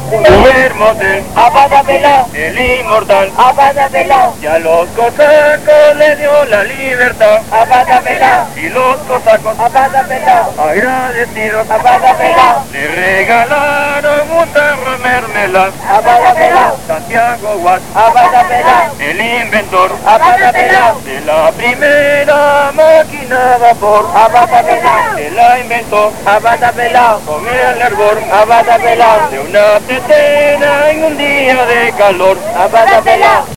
Guillermo Tell, el inmortal, y a los cosacos le dio la libertad, y los cosacos, agradecidos, le regalaron un tarro de mermelada. Santiago Watt, el inventor de la primera máquina a vapor, se la inventó con el hervor de una tetera en un día de calor.